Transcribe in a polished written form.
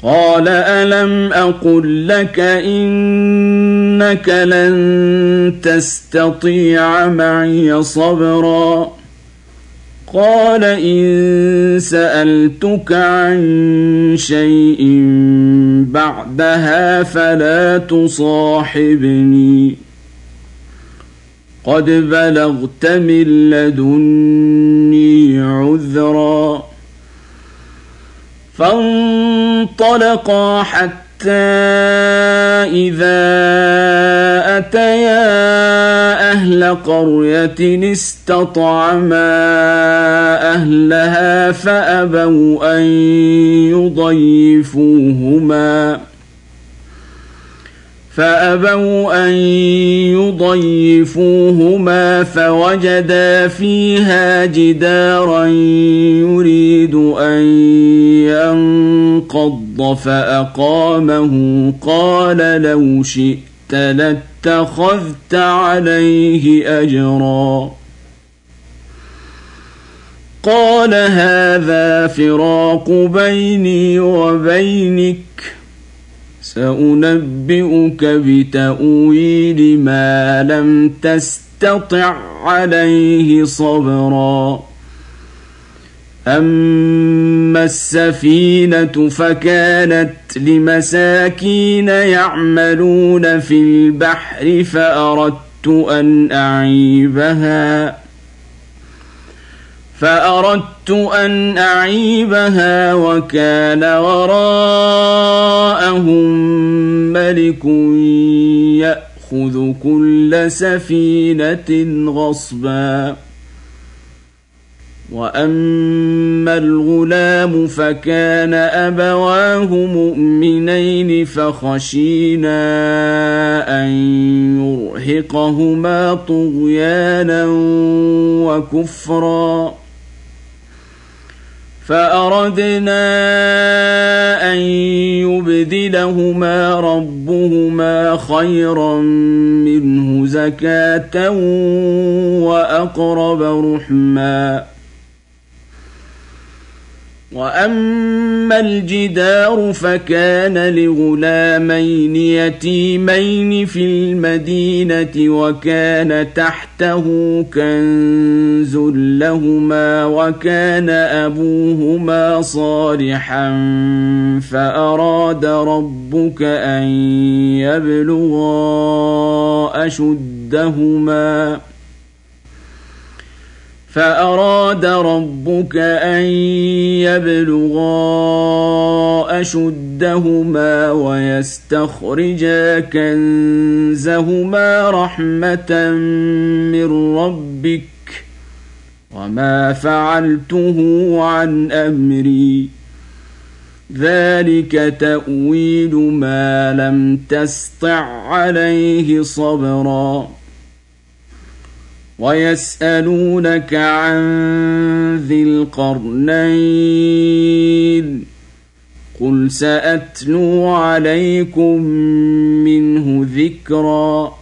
قال ألم أقل لك إنك لن تستطيع معي صبرا قال إن سألتك عن شيء بعدها فلا تصاحبني قد بلغت من لدني عذرا فانطلقا حتى إذا أتيا أهل قرية استطعما أهلها فأبوا أن يضيفوهما فوجدا فيها جدارا يريد أن ينقض فأقامه قال لو شئت لاتخذت عليه أجرا قال هذا فراق بيني وبينك سأنبئك بتأويل ما لم تستطع عليه صبرا أما السفينة فكانت لمساكين يعملون في البحر فأردت أن أعيبها وكان وراءهم ملك يأخذ كل سفينة غصبا وأما الغلام فكان أبواه مؤمنين فخشينا أن يرهقهما طغيانا وكفرا فأردنا أن يبدلهما ربهما خيرا منه زكاة وأقرب رحما وأما الجدار فكان لغلامين يتيمين في المدينة وكان تحته كنز لهما وكان أبوهما صالحا فأراد ربك أن يبلغا أشدهما ويستخرجا كنزهما رحمة من ربك وما فعلته عن أمري ذلك تأويل ما لم تسطع عليه صبرا ويسألونك عن ذي القرنين قل سأتلو عليكم منه ذكرا